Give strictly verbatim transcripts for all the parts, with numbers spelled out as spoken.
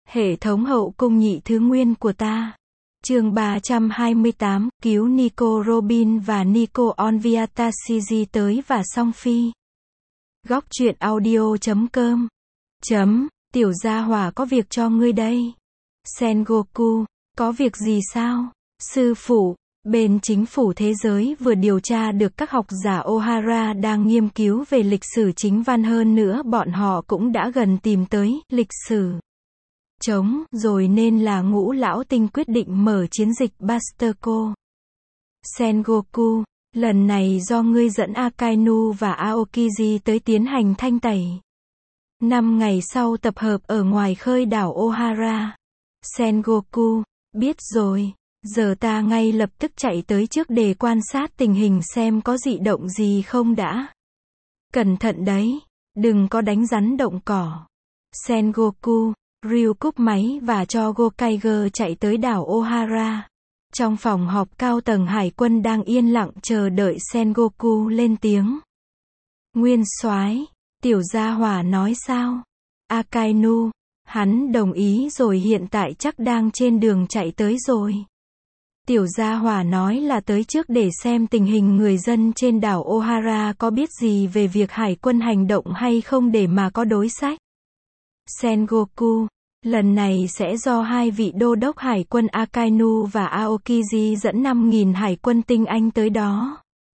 Hệ thống hậu cung nhị thứ nguyên của ta. Chương ba trăm hai mươi tám, cứu Nico Robin và Nico Onviatashiji tới và song phi. Góc truyện audio chấm com. Chấm, tiểu gia hỏa có việc cho ngươi đây. Sengoku, có việc gì sao? Sư phụ, bên chính phủ thế giới vừa điều tra được các học giả Ohara đang nghiên cứu về lịch sử chính văn, hơn nữa bọn họ cũng đã gần tìm tới lịch sử trống rồi, nên là Ngũ lão tinh quyết định mở chiến dịch Busterco. Sengoku, lần này do ngươi dẫn Akainu và Aokiji tới tiến hành thanh tẩy. Năm ngày sau tập hợp ở ngoài khơi đảo Ohara. Sengoku, biết rồi, giờ ta ngay lập tức chạy tới trước để quan sát tình hình xem có dị động gì không đã. Cẩn thận đấy, đừng có đánh rắn động cỏ. Sengoku, Ryu cúp máy và cho Gokaiger chạy tới đảo Ohara. Trong phòng họp cao tầng hải quân đang yên lặng chờ đợi Sengoku lên tiếng. Nguyên soái, tiểu gia hỏa nói sao? Akainu, hắn đồng ý rồi, hiện tại chắc đang trên đường chạy tới rồi. Tiểu gia hỏa nói là tới trước để xem tình hình người dân trên đảo Ohara có biết gì về việc hải quân hành động hay không để mà có đối sách. Sengoku, lần này sẽ do hai vị đô đốc hải quân Akainu và Aokiji dẫn năm nghìn hải quân tinh anh tới đó.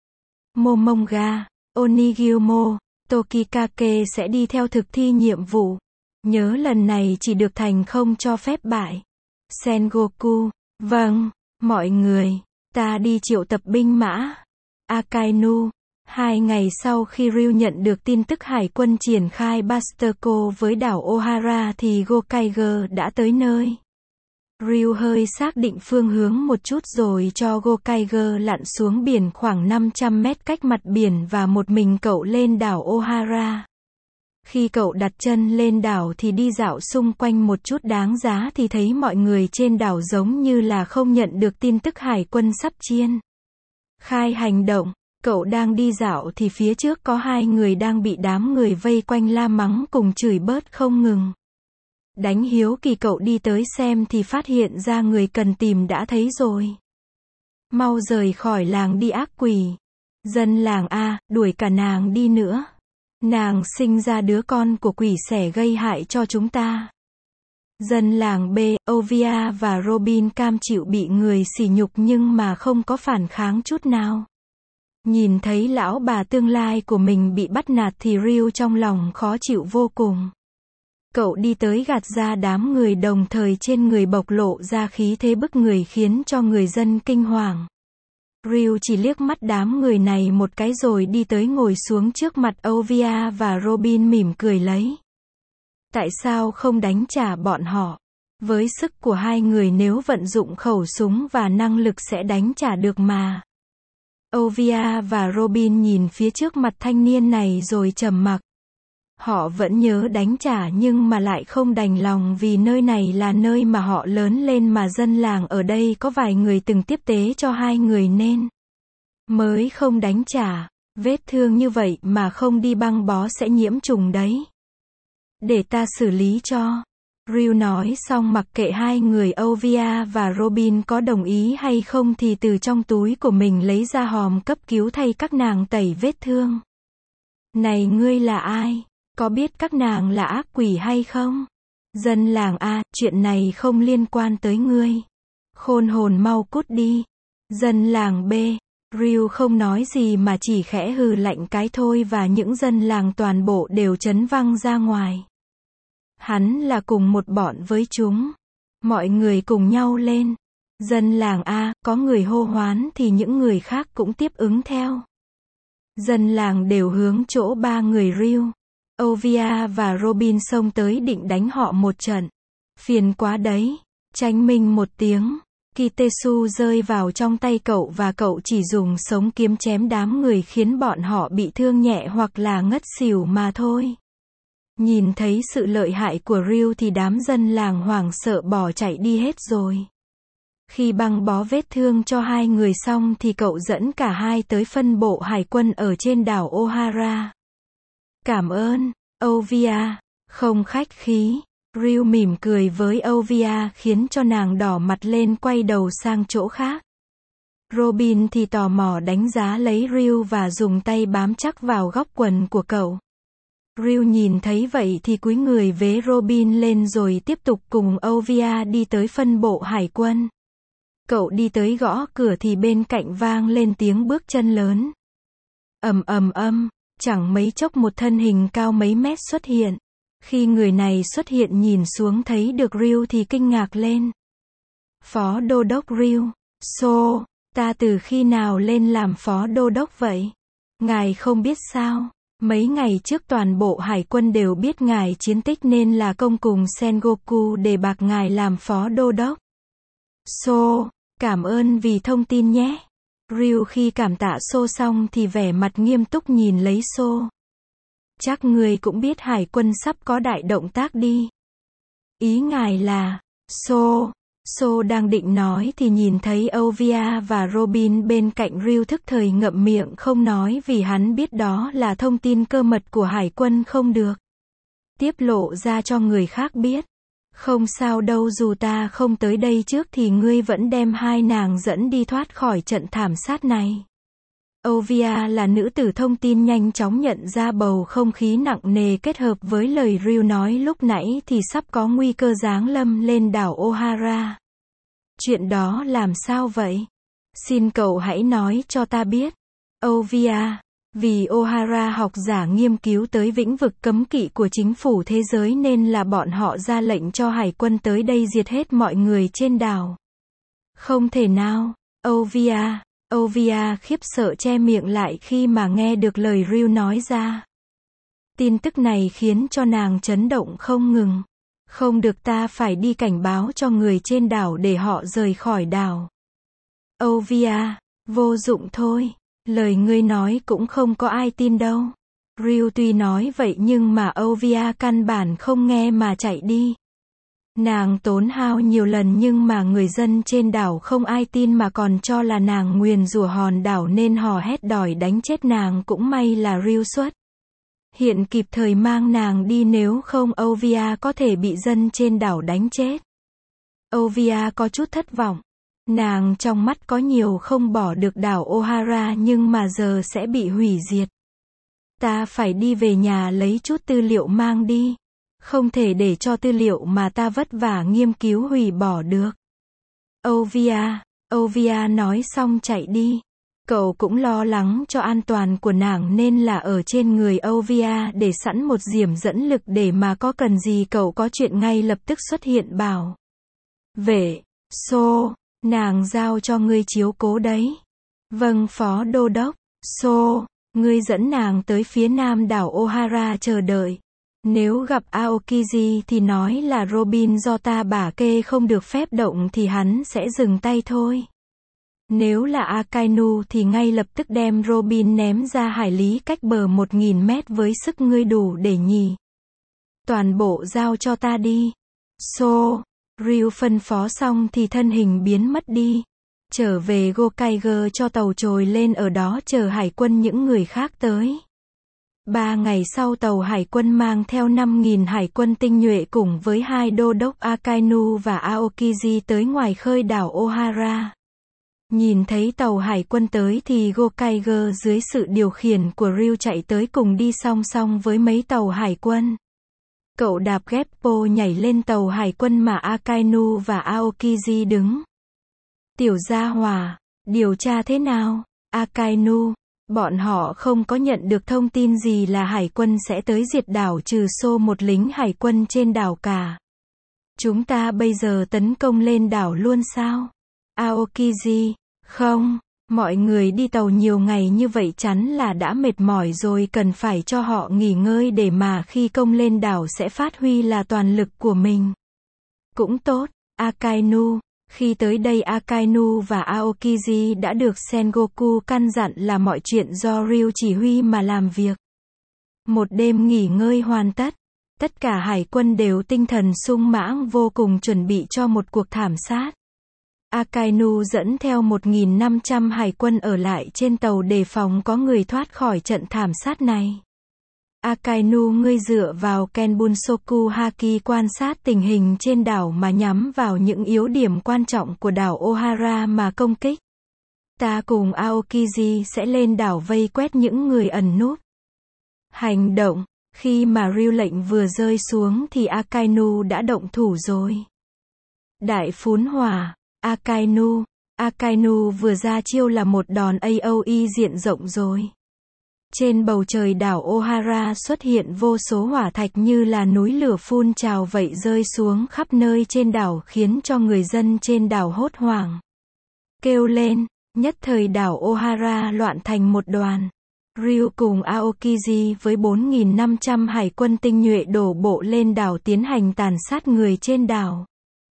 Momonga, Onigyomo, Tokikake sẽ đi theo thực thi nhiệm vụ. Nhớ lần này chỉ được thành, không cho phép bại. Sengoku, vâng, mọi người, ta đi triệu tập binh mã. Akainu, hai ngày sau khi Ryu nhận được tin tức hải quân triển khai Busterco với đảo Ohara thì Gokaiger đã tới nơi. Ryu hơi xác định phương hướng một chút rồi cho Gokaiger lặn xuống biển khoảng năm trăm mét cách mặt biển và một mình cậu lên đảo Ohara. Khi cậu đặt chân lên đảo thì đi dạo xung quanh một chút đáng giá thì thấy mọi người trên đảo giống như là không nhận được tin tức hải quân sắp triển khai hành động. Cậu đang đi dạo thì phía trước có hai người đang bị đám người vây quanh la mắng cùng chửi bớt không ngừng. Đánh hiếu kỳ cậu đi tới xem thì phát hiện ra người cần tìm đã thấy rồi. Mau rời khỏi làng đi ác quỷ. Dân làng A, đuổi cả nàng đi nữa. Nàng sinh ra đứa con của quỷ sẻ gây hại cho chúng ta. Dân làng B, Ovia và Robin cam chịu bị người sỉ nhục nhưng mà không có phản kháng chút nào. Nhìn thấy lão bà tương lai của mình bị bắt nạt thì Ryu trong lòng khó chịu vô cùng. Cậu đi tới gạt ra đám người, đồng thời trên người bộc lộ ra khí thế bức người khiến cho người dân kinh hoàng. Ryu chỉ liếc mắt đám người này một cái rồi đi tới ngồi xuống trước mặt Ovia và Robin, mỉm cười lấy. Tại sao không đánh trả bọn họ? Với sức của hai người nếu vận dụng khẩu súng và năng lực sẽ đánh trả được mà. Ovia và Robin nhìn phía trước mặt thanh niên này rồi trầm mặc. Họ vẫn nhớ đánh trả nhưng mà lại không đành lòng vì nơi này là nơi mà họ lớn lên mà dân làng ở đây có vài người từng tiếp tế cho hai người nên mới không đánh trả. Vết thương như vậy mà không đi băng bó sẽ nhiễm trùng đấy. Để ta xử lý cho. Ryu nói xong mặc kệ hai người Ovia và Robin có đồng ý hay không thì từ trong túi của mình lấy ra hòm cấp cứu thay các nàng tẩy vết thương. Này, ngươi là ai? Có biết các nàng là ác quỷ hay không? Dân làng A, chuyện này không liên quan tới ngươi. Khôn hồn mau cút đi. Dân làng B, Ryu không nói gì mà chỉ khẽ hừ lạnh cái thôi và những dân làng toàn bộ đều chấn văng ra ngoài. Hắn là cùng một bọn với chúng. Mọi người cùng nhau lên. Dân làng A, có người hô hoán thì những người khác cũng tiếp ứng theo. Dân làng đều hướng chỗ ba người Ryu, Ovia và Robin xông tới định đánh họ một trận. Phiền quá đấy. Tranh minh một tiếng. Kitesu rơi vào trong tay cậu và cậu chỉ dùng sống kiếm chém đám người khiến bọn họ bị thương nhẹ hoặc là ngất xỉu mà thôi. Nhìn thấy sự lợi hại của Ryu thì đám dân làng hoảng sợ bỏ chạy đi hết rồi. Khi băng bó vết thương cho hai người xong thì cậu dẫn cả hai tới phân bộ hải quân ở trên đảo Ohara. Cảm ơn, Ovia. Không khách khí. Ryu mỉm cười với Ovia khiến cho nàng đỏ mặt lên quay đầu sang chỗ khác. Robin thì tò mò đánh giá lấy Ryu và dùng tay bám chắc vào góc quần của cậu. Ryu nhìn thấy vậy thì cúi người vế Robin lên rồi tiếp tục cùng Ovia đi tới phân bộ hải quân. Cậu đi tới gõ cửa thì bên cạnh vang lên tiếng bước chân lớn. Ầm ầm ầm, chẳng mấy chốc một thân hình cao mấy mét xuất hiện. Khi người này xuất hiện nhìn xuống thấy được Ryu thì kinh ngạc lên. Phó đô đốc Ryu, So, ta từ khi nào lên làm phó đô đốc vậy? Ngài không biết sao? Mấy ngày trước toàn bộ hải quân đều biết ngài chiến tích nên là công cùng Sengoku để bạc ngài làm phó đô đốc. So, cảm ơn vì thông tin nhé. Ryu khi cảm tạ So xong thì vẻ mặt nghiêm túc nhìn lấy So. Chắc người cũng biết hải quân sắp có đại động tác đi. Ý ngài là, So, So đang định nói thì nhìn thấy Ovia và Robin bên cạnh Ryu thức thời ngậm miệng không nói vì hắn biết đó là thông tin cơ mật của hải quân không được tiết lộ ra cho người khác biết. Không sao đâu, dù ta không tới đây trước thì ngươi vẫn đem hai nàng dẫn đi thoát khỏi trận thảm sát này. Ovia là nữ tử thông tin nhanh chóng nhận ra bầu không khí nặng nề kết hợp với lời Ryu nói lúc nãy thì sắp có nguy cơ giáng lâm lên đảo Ohara. Chuyện đó làm sao vậy? Xin cậu hãy nói cho ta biết. Ovia, vì Ohara học giả nghiên cứu tới vĩnh vực cấm kỵ của chính phủ thế giới nên là bọn họ ra lệnh cho hải quân tới đây diệt hết mọi người trên đảo. Không thể nào, Ovia. Ovia khiếp sợ che miệng lại khi mà nghe được lời Ryu nói ra. Tin tức này khiến cho nàng chấn động không ngừng. Không được, ta phải đi cảnh báo cho người trên đảo để họ rời khỏi đảo. Ovia, vô dụng thôi. Lời ngươi nói cũng không có ai tin đâu. Ryu tuy nói vậy nhưng mà Ovia căn bản không nghe mà chạy đi. Nàng tốn hao nhiều lần nhưng mà người dân trên đảo không ai tin mà còn cho là nàng nguyền rủa hòn đảo nên hò hét đòi đánh chết nàng. Cũng may là Ryu xuất hiện kịp thời mang nàng đi, nếu không Ovia có thể bị dân trên đảo đánh chết. Ovia có chút thất vọng. Nàng trong mắt có nhiều không bỏ được đảo Ohara nhưng mà giờ sẽ bị hủy diệt. Ta phải đi về nhà lấy chút tư liệu mang đi. Không thể để cho tư liệu mà ta vất vả nghiên cứu hủy bỏ được. Ovia, Ovia nói xong chạy đi. Cậu cũng lo lắng cho an toàn của nàng nên là ở trên người Ovia để sẵn một diểm dẫn lực để mà có cần gì cậu có chuyện ngay lập tức xuất hiện bảo vệ. So, nàng giao cho ngươi chiếu cố đấy. Vâng phó đô đốc. So, ngươi dẫn nàng tới phía nam đảo Ohara chờ đợi. Nếu gặp Aokiji thì nói là Robin do ta bả kê không được phép động thì hắn sẽ dừng tay thôi. Nếu là Akainu thì ngay lập tức đem Robin ném ra hải lý cách bờ một nghìn mét với sức ngươi đủ để nhì. Toàn bộ giao cho ta đi. So, Ryu phân phó xong thì thân hình biến mất đi. Trở về Gokaiger cho tàu trồi lên ở đó chờ hải quân những người khác tới. Ba ngày sau tàu hải quân mang theo năm nghìn hải quân tinh nhuệ cùng với hai đô đốc Akainu và Aokiji tới ngoài khơi đảo Ohara. Nhìn thấy tàu hải quân tới thì Gokaiger dưới sự điều khiển của Ryu chạy tới cùng đi song song với mấy tàu hải quân. Cậu đạp Geppo nhảy lên tàu hải quân mà Akainu và Aokiji đứng. Tiểu gia hỏa, điều tra thế nào? Akainu, bọn họ không có nhận được thông tin gì là hải quân sẽ tới diệt đảo trừ xô một lính hải quân trên đảo cả. Chúng ta bây giờ tấn công lên đảo luôn sao? Aokiji, không, mọi người đi tàu nhiều ngày như vậy chắn là đã mệt mỏi rồi, cần phải cho họ nghỉ ngơi để mà khi công lên đảo sẽ phát huy là toàn lực của mình. Cũng tốt, Akainu. Khi tới đây Akainu và Aokiji đã được Sengoku căn dặn là mọi chuyện do Ryu chỉ huy mà làm việc. Một đêm nghỉ ngơi hoàn tất, tất cả hải quân đều tinh thần sung mãn vô cùng chuẩn bị cho một cuộc thảm sát. Akainu dẫn theo một nghìn năm trăm hải quân ở lại trên tàu đề phòng có người thoát khỏi trận thảm sát này. Akainu, ngươi dựa vào Kenbunsoku Haki quan sát tình hình trên đảo mà nhắm vào những yếu điểm quan trọng của đảo Ohara mà công kích. Ta cùng Aokiji sẽ lên đảo vây quét những người ẩn núp. Hành động. Khi mà Ryu lệnh vừa rơi xuống thì Akainu đã động thủ rồi. Đại phún hỏa. Akainu. Akainu vừa ra chiêu là một đòn a o e diện rộng rồi. Trên bầu trời đảo Ohara xuất hiện vô số hỏa thạch như là núi lửa phun trào vậy rơi xuống khắp nơi trên đảo khiến cho người dân trên đảo hốt hoảng. Kêu lên, nhất thời đảo Ohara loạn thành một đoàn. Ryu cùng Aokiji với bốn nghìn năm trăm hải quân tinh nhuệ đổ bộ lên đảo tiến hành tàn sát người trên đảo.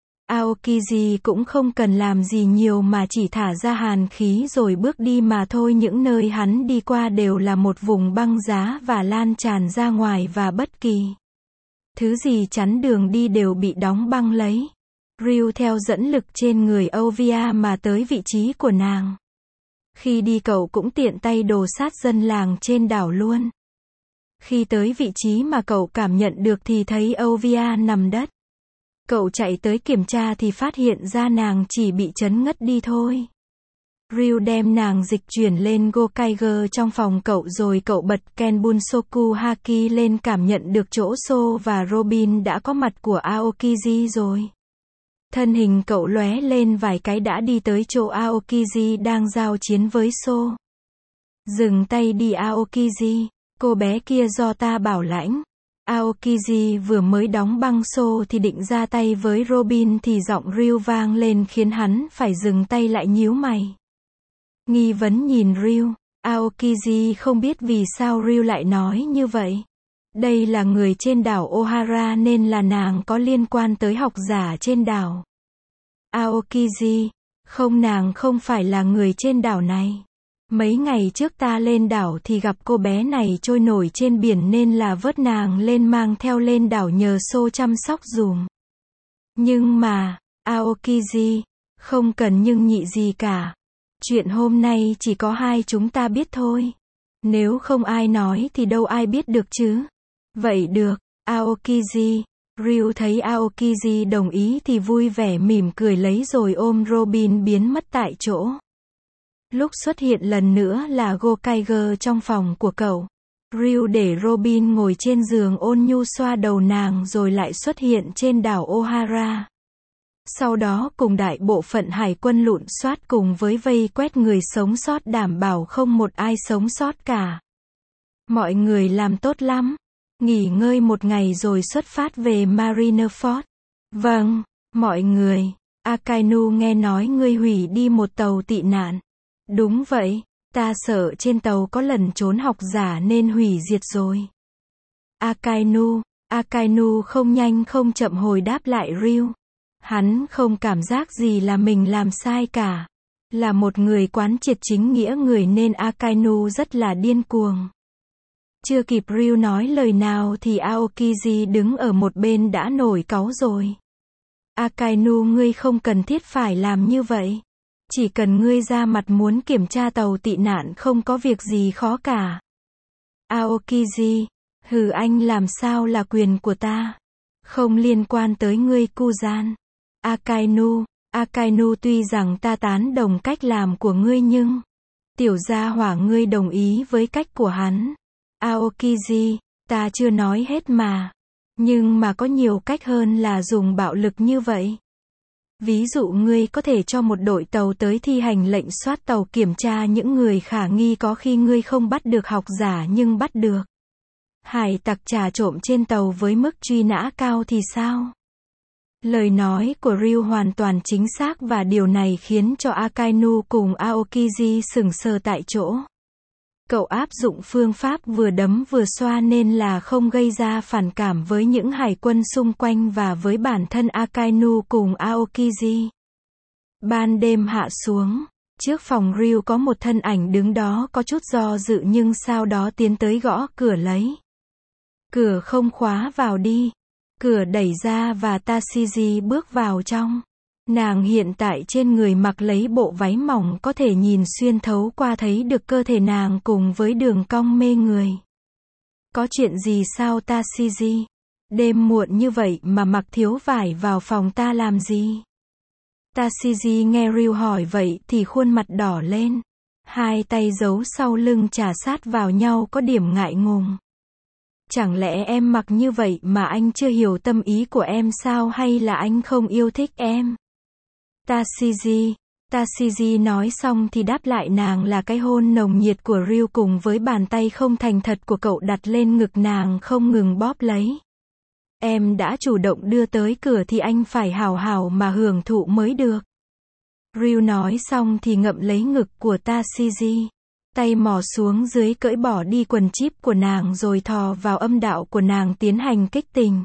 Aokiji cũng không cần làm gì nhiều mà chỉ thả ra hàn khí rồi bước đi mà thôi, những nơi hắn đi qua đều là một vùng băng giá và lan tràn ra ngoài và bất kỳ thứ gì chắn đường đi đều bị đóng băng lấy. Ryu theo dẫn lực trên người Ovia mà tới vị trí của nàng. Khi đi cậu cũng tiện tay đồ sát dân làng trên đảo luôn. Khi tới vị trí mà cậu cảm nhận được thì thấy Ovia nằm đất. Cậu chạy tới kiểm tra thì phát hiện ra nàng chỉ bị chấn ngất đi thôi. Ryu đem nàng dịch chuyển lên Gokaiger trong phòng cậu rồi cậu bật Kenbunsoku Haki lên, cảm nhận được chỗ So và Robin đã có mặt của Aokiji rồi. Thân hình cậu lóe lên vài cái đã đi tới chỗ Aokiji đang giao chiến với So. Dừng tay đi Aokiji, cô bé kia do ta bảo lãnh. Aokiji vừa mới đóng băng So thì định ra tay với Robin thì giọng Ryu vang lên khiến hắn phải dừng tay lại, nhíu mày. Nghi vấn nhìn Ryu. Aokiji không biết vì sao Ryu lại nói như vậy. Đây là người trên đảo Ohara nên là nàng có liên quan tới học giả trên đảo. Aokiji, không, nàng không phải là người trên đảo này. Mấy ngày trước ta lên đảo thì gặp cô bé này trôi nổi trên biển nên là vớt nàng lên mang theo lên đảo nhờ So chăm sóc dùm. Nhưng mà, Aokiji, không cần nhưng nhị gì cả. Chuyện hôm nay chỉ có hai chúng ta biết thôi. Nếu không ai nói thì đâu ai biết được chứ. Vậy được, Aokiji. Ryu thấy Aokiji đồng ý thì vui vẻ mỉm cười lấy rồi ôm Robin biến mất tại chỗ. Lúc xuất hiện lần nữa là Gokaiger trong phòng của cậu. Ryu để Robin ngồi trên giường ôn nhu xoa đầu nàng rồi lại xuất hiện trên đảo Ohara. Sau đó cùng đại bộ phận hải quân lụn soát cùng với vây quét người sống sót, đảm bảo không một ai sống sót cả. Mọi người làm tốt lắm. Nghỉ ngơi một ngày rồi xuất phát về Marineford. Vâng, mọi người. Akainu nghe nói ngươi hủy đi một tàu tị nạn. Đúng vậy, ta sợ trên tàu có lẩn trốn học giả nên hủy diệt rồi. Akainu, Akainu không nhanh không chậm hồi đáp lại Ryu. Hắn không cảm giác gì là mình làm sai cả. Là một người quán triệt chính nghĩa người nên Akainu rất là điên cuồng. Chưa kịp Ryu nói lời nào thì Aokiji đứng ở một bên đã nổi cáu rồi. Akainu, ngươi không cần thiết phải làm như vậy. Chỉ cần ngươi ra mặt muốn kiểm tra tàu tị nạn không có việc gì khó cả. Aokiji, hừ, anh làm sao là quyền của ta. Không liên quan tới ngươi Kuzan. Akainu, Akainu tuy rằng ta tán đồng cách làm của ngươi nhưng tiểu gia hỏa ngươi đồng ý với cách của hắn. Aokiji, ta chưa nói hết mà. Nhưng mà có nhiều cách hơn là dùng bạo lực như vậy. Ví dụ ngươi có thể cho một đội tàu tới thi hành lệnh soát tàu, kiểm tra những người khả nghi, có khi ngươi không bắt được học giả nhưng bắt được hải tặc trà trộm trên tàu với mức truy nã cao thì sao? Lời nói của Ryu hoàn toàn chính xác và điều này khiến cho Akainu cùng Aokiji sững sờ tại chỗ. Cậu áp dụng phương pháp vừa đấm vừa xoa nên là không gây ra phản cảm với những hải quân xung quanh và với bản thân Akainu cùng Aokiji. Ban đêm hạ xuống, trước phòng Ryu có một thân ảnh đứng đó có chút do dự nhưng sau đó tiến tới gõ cửa lấy. Cửa không khóa, vào đi. Cửa đẩy ra và Tashiji bước vào trong. Nàng hiện tại trên người mặc lấy bộ váy mỏng có thể nhìn xuyên thấu qua thấy được cơ thể nàng cùng với đường cong mê người. Có chuyện gì sao Tashiji? Đêm muộn như vậy mà mặc thiếu vải vào phòng ta làm gì? Tashiji nghe Ryu hỏi vậy thì khuôn mặt đỏ lên. Hai tay giấu sau lưng chà sát vào nhau có điểm ngại ngùng. Chẳng lẽ em mặc như vậy mà anh chưa hiểu tâm ý của em sao, hay là anh không yêu thích em? Tashiji. Tashiji nói xong thì đáp lại nàng là cái hôn nồng nhiệt của Ryu cùng với bàn tay không thành thật của cậu đặt lên ngực nàng không ngừng bóp lấy. Em đã chủ động đưa tới cửa thì anh phải hào hào mà hưởng thụ mới được. Ryu nói xong thì ngậm lấy ngực của Tashiji. Tay mò xuống dưới cởi bỏ đi quần chíp của nàng rồi thò vào âm đạo của nàng tiến hành kích tình.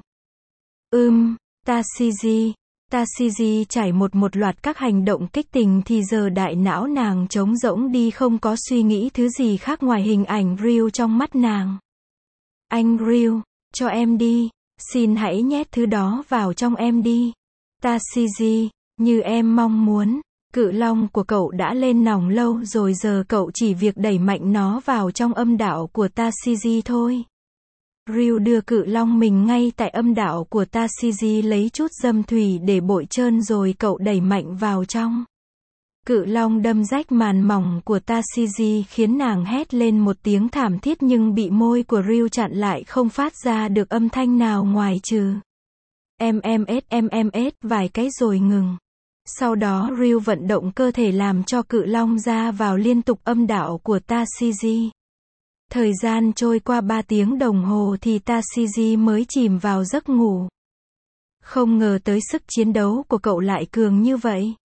Ưm, Tashiji. Tashiji trải một một loạt các hành động kích tình thì giờ đại não nàng trống rỗng đi, không có suy nghĩ thứ gì khác ngoài hình ảnh Ryu trong mắt nàng. Anh Ryu, cho em đi. Xin hãy nhét thứ đó vào trong em đi. Tashiji, như em mong muốn. Cự long của cậu đã lên nòng lâu rồi, giờ cậu chỉ việc đẩy mạnh nó vào trong âm đạo của Tashiji thôi. Ryu đưa cự long mình ngay tại âm đạo của Tashiji, lấy chút dâm thủy để bội trơn rồi cậu đẩy mạnh vào trong. Cự long đâm rách màn mỏng của Tashiji khiến nàng hét lên một tiếng thảm thiết nhưng bị môi của Ryu chặn lại, không phát ra được âm thanh nào ngoài trừ em em ết em em ết vài cái rồi ngừng. Sau đó Ryu vận động cơ thể làm cho cự long ra vào liên tục âm đạo của Tashiji. Thời gian trôi qua ba tiếng đồng hồ thì Tashiji mới chìm vào giấc ngủ. Không ngờ tới sức chiến đấu của cậu lại cường như vậy.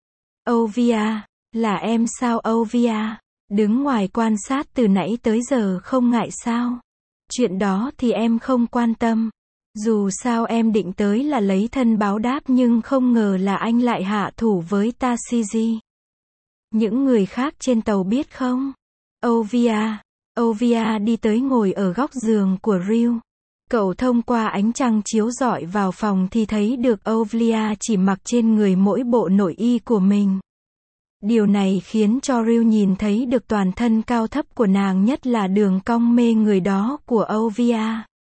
Ovia, là em sao Ovia? Đứng ngoài quan sát từ nãy tới giờ không ngại sao? Chuyện đó thì em không quan tâm. Dù sao em định tới là lấy thân báo đáp nhưng không ngờ là anh lại hạ thủ với Tashiji. Những người khác trên tàu biết không? Ovia. Ovia đi tới ngồi ở góc giường của Ryu. Cậu thông qua ánh trăng chiếu rọi vào phòng thì thấy được Ovia chỉ mặc trên người mỗi bộ nội y của mình. Điều này khiến cho Ryu nhìn thấy được toàn thân cao thấp của nàng, nhất là đường cong mê người đó của Ovia.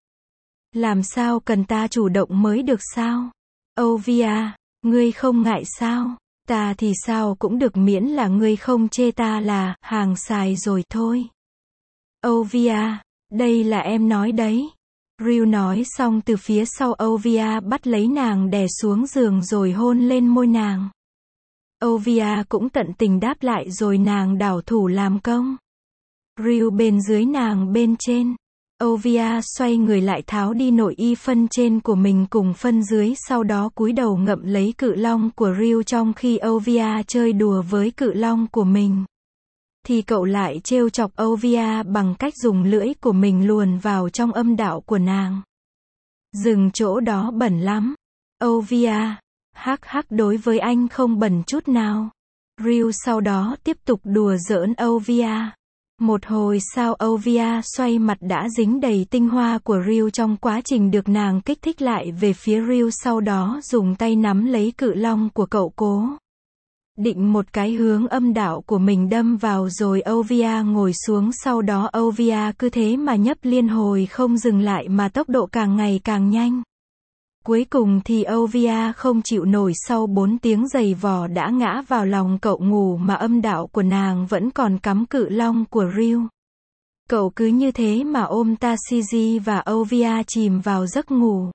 Làm sao cần ta chủ động mới được sao? Ovia, ngươi không ngại sao? Ta thì sao cũng được miễn là ngươi không chê ta là hàng xài rồi thôi. Ovia, đây là em nói đấy. Ryu nói xong từ phía sau Ovia bắt lấy nàng đè xuống giường rồi hôn lên môi nàng. Ovia cũng tận tình đáp lại rồi nàng đảo thủ làm công. Ryu bên dưới nàng bên trên. Ovia xoay người lại tháo đi nội y phân trên của mình cùng phân dưới, sau đó cúi đầu ngậm lấy cự long của Ryu, trong khi Ovia chơi đùa với cự long của mình. Thì cậu lại trêu chọc Ovia bằng cách dùng lưỡi của mình luồn vào trong âm đạo của nàng. Dừng chỗ đó bẩn lắm. Ovia. Hắc hắc, đối với anh không bẩn chút nào. Ryu sau đó tiếp tục đùa giỡn Ovia. Một hồi sau Ovia xoay mặt đã dính đầy tinh hoa của Ryu trong quá trình được nàng kích thích lại về phía Ryu, sau đó dùng tay nắm lấy cự long của cậu, cố định một cái hướng âm đạo của mình đâm vào rồi Ovia ngồi xuống, sau đó Ovia cứ thế mà nhấp liên hồi không dừng lại mà tốc độ càng ngày càng nhanh. Cuối cùng thì Ovia không chịu nổi, sau bốn tiếng giày vò đã ngã vào lòng cậu ngủ mà âm đạo của nàng vẫn còn cắm cự long của Ryu. Cậu cứ như thế mà ôm Tashiji và Ovia chìm vào giấc ngủ.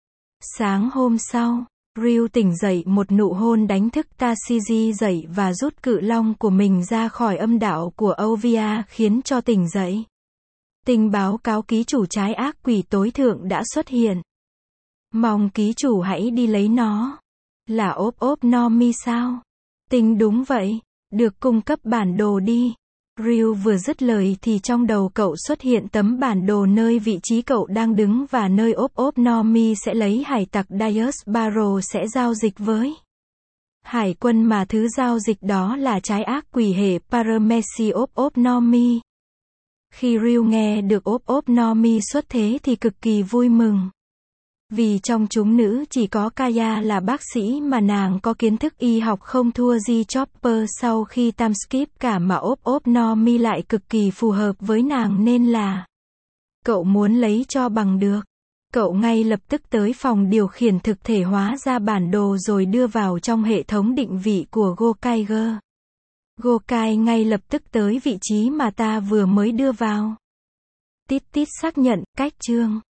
Sáng hôm sau, Ryu tỉnh dậy, một nụ hôn đánh thức Tashiji dậy và rút cự long của mình ra khỏi âm đạo của Ovia khiến cho tỉnh dậy. Tình báo cáo ký chủ trái ác quỷ tối thượng đã xuất hiện. Mong ký chủ hãy đi lấy nó. Là ốp ốp no mi sao? Tình đúng vậy. Được cung cấp bản đồ đi. Ryu vừa dứt lời thì trong đầu cậu xuất hiện tấm bản đồ nơi vị trí cậu đang đứng và nơi ốp ốp no mi sẽ lấy hải tặc Darius Barrow sẽ giao dịch với hải quân, mà thứ giao dịch đó là trái ác quỷ hệ Parameci ốp ốp no mi. Khi Ryu nghe được ốp ốp no mi xuất thế thì cực kỳ vui mừng. Vì trong chúng nữ chỉ có Kaya là bác sĩ mà nàng có kiến thức y học không thua G Chopper sau khi time skip cả, mà ốp ốp no mi lại cực kỳ phù hợp với nàng nên là Cậu muốn lấy cho bằng được. Cậu ngay lập tức tới phòng điều khiển thực thể hóa ra bản đồ rồi đưa vào trong hệ thống định vị của Gokaiger. Gokai ngay lập tức tới vị trí mà ta vừa mới đưa vào. Tít tít xác nhận, cách chương.